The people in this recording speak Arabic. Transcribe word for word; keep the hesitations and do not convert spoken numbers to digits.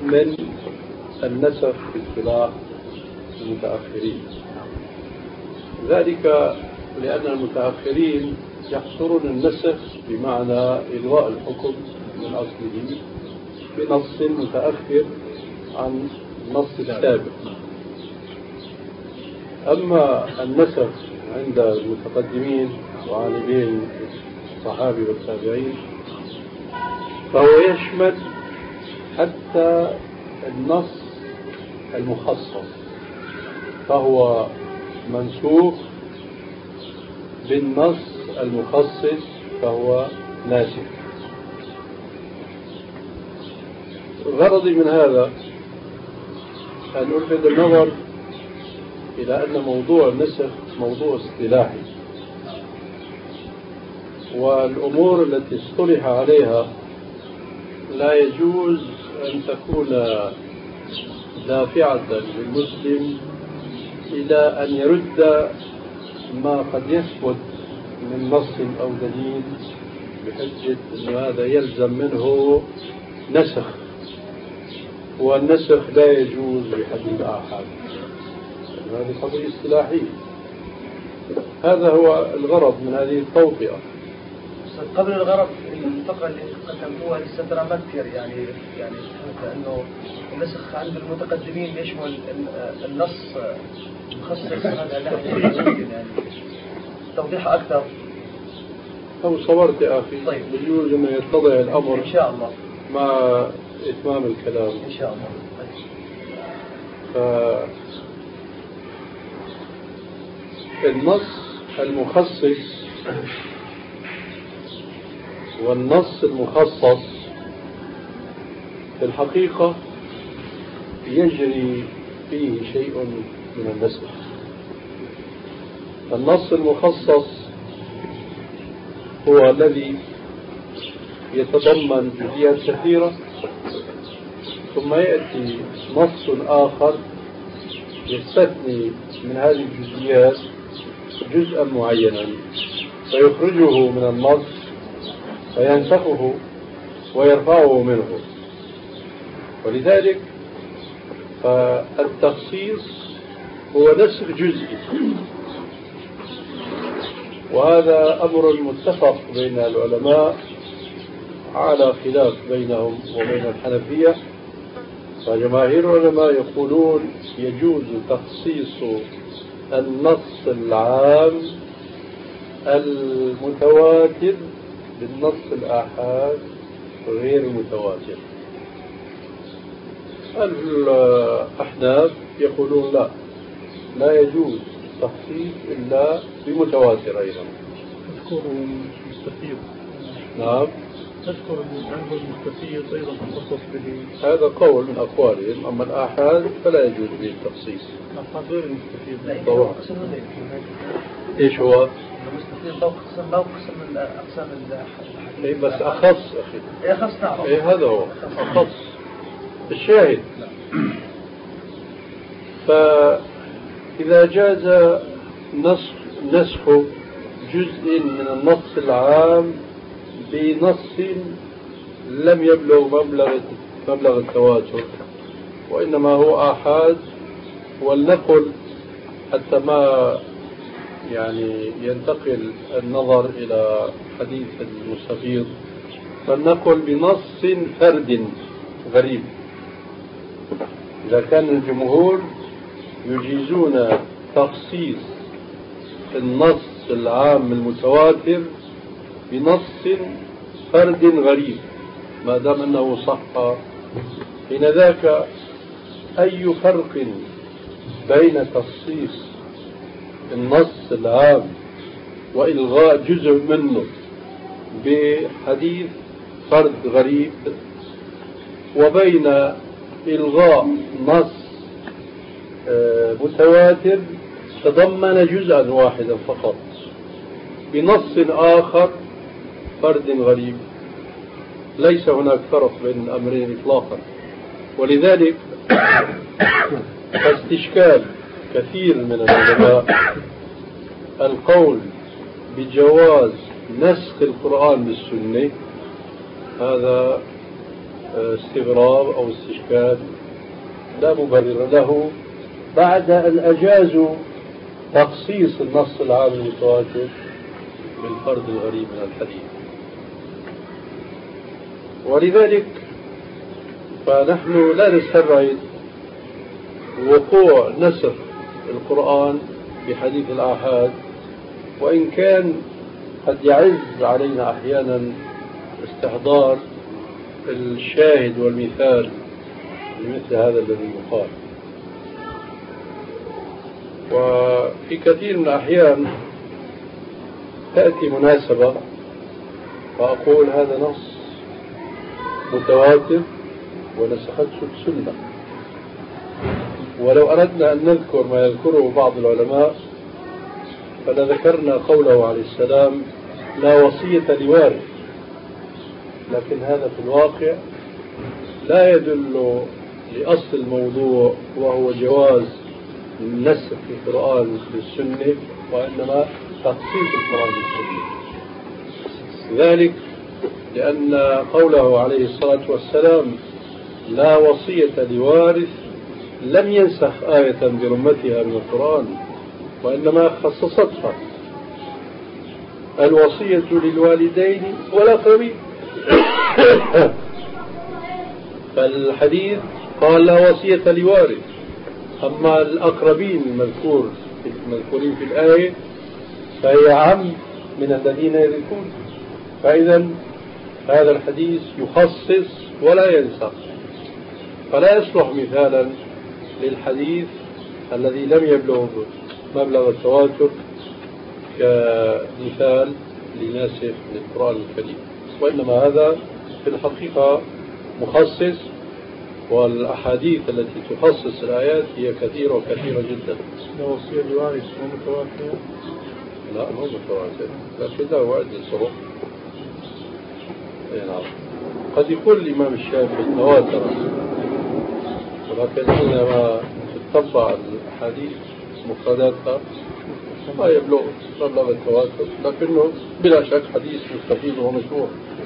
من النسخ في اصطلاح المتأخرين، ذلك لأن المتأخرين يحصرون النسخ بمعنى إلغاء الحكم من أصله بنص متأخر عن النص السابق. أما النسخ عند المتقدمين وعالمين الصحابة والتابعين فهو يشمل حتى النص المخصص، فهو منسوخ بالنص المخصص فهو ناسخ. غرضي من هذا أن ألفت النظر إلى أن موضوع النسخ موضوع اصطلاحي، والأمور التي اصطلح عليها لا يجوز أن تكون دافعة للمسلم إلى أن يرد ما قد يثبت من نص أو دليل بحجة أن هذا يلزم منه نسخ، والنسخ لا يجوز بحديث آحاد. هذه قضية اصطلاحية. هذا هو الغرض من هذه التوطئة. قبل الغرض الفقرة اللي قدمتوها لسه ترى ما كثير يعني يعني أنه النسخ عند المتقدمين يشمل النص مخصص، هذا لا يعني توضيح أكثر. أو صبرت يا أخي. طيب. بيجوز أنه يتضح الأمر إن شاء الله مع إتمام الكلام إن شاء الله. فالنص المخصص والنص المخصص في الحقيقة يجري فيه شيء من النسخ. النص المخصص هو الذي يتضمن جزئيات كثيرة، ثم يأتي نص آخر يستثني من هذه الجزئيات جزءا معينا فيخرجه من النص فينسخه ويرفعه منه. ولذلك فالتخصيص هو نسخ جزئي، وهذا أمر متفق بين العلماء على خلاف بينهم وبين الحنفية. فجماهير العلماء يقولون يجوز تخصيص النص العام المتواتر بالنص الآحاد غير المتواتر. الأحناف يقولون لا لا يجوز تخصيص إلا بمتواتر أيضا. تذكر المستفيض. نعم تذكر عنه المستفيض أيضا تخصص به. هذا قول من أقوالهم. أما الآحاد فلا يجوز به التخصيص. الآحاد غير المستفيض. طبعا. إيش هو؟ المستفيض لو قسم لو قسم من أقسام الحديث. إيه بس أخص أخي. إيه أخص نعم. إيه هذا هو أخص الشاهد. فإذا جاز نسخ نسخ جزء من النص العام بنص لم يبلغ مبلغ مبلغ التواتر وإنما هو آحاد، والنقل حتى ما يعني ينتقل النظر إلى حديث المستفيض، فالنقل بنص فرد غريب. إذا كان الجمهور يجيزون تخصيص النص العام المتواتر بنص فرد غريب ما دام أنه صح، حين ذاك أي فرق بين تخصيص النص العام وإلغاء جزء منه بحديث فرد غريب وبين إلغاء نص متواتر تضمن جزءا واحدا فقط بنص آخر فرد غريب؟ ليس هناك فرق بين الأمرين إطلاقا. ولذلك فاستشكال كثير من العلماء القول بجواز نسخ القرآن بالسنة هذا استغراب أو استشكال لا مبرر له بعد أن أجازوا تخصيص النص العام المتواتر بالفرد الغريب من الحديث. ولذلك فنحن لا نستبعد وقوع نسخ القرآن بحديث الآحاد، وإن كان قد يعز علينا أحيانا استحضار الشاهد والمثال لمثل هذا الذي يقال. وفي كثير من الأحيان تأتي مناسبة فأقول هذا نص متواتر ونسخته السنة، ولو أردنا أن نذكر ما يذكره بعض العلماء فلذكرنا قوله عليه السلام لا وصية لوارث، لكن هذا في الواقع لا يدل لأصل الموضوع وهو جواز النسخ في القرآن بالسنة، وإنما تخصيص القرآن بالسنة. ذلك لأن قوله عليه الصلاة والسلام لا وصية لوارث لم ينسخ آية برمتها من القرآن، وإنما خصصتها الوصية للوالدين والأقربين. فالحديث قال لا وصية لوارث، أما الأقربين المذكور المذكورين في الآية فهي عم من الذين يرثون. فإذا هذا الحديث يخصص ولا ينسخ، فلا يصلح مثالا للحديث الذي لم يبلغ مبلغ التواتر كمثال لناسخ للقرآن الكريم، وإنما هذا في الحقيقة مخصص، والأحاديث التي تخصص الآيات هي كثيرة وكثيرة جدا. لا وصية لوارث مو متواتر؟ لا مو متواتر، لكن له عدة طرق. نعم، قد يقول الإمام الشافعي تواتر، ولكن حينما تتبع الأحاديث مفرداتها ما يبلغ مبلغ التواتر، لكنه بلا شك حديث مستفيض ومشهور.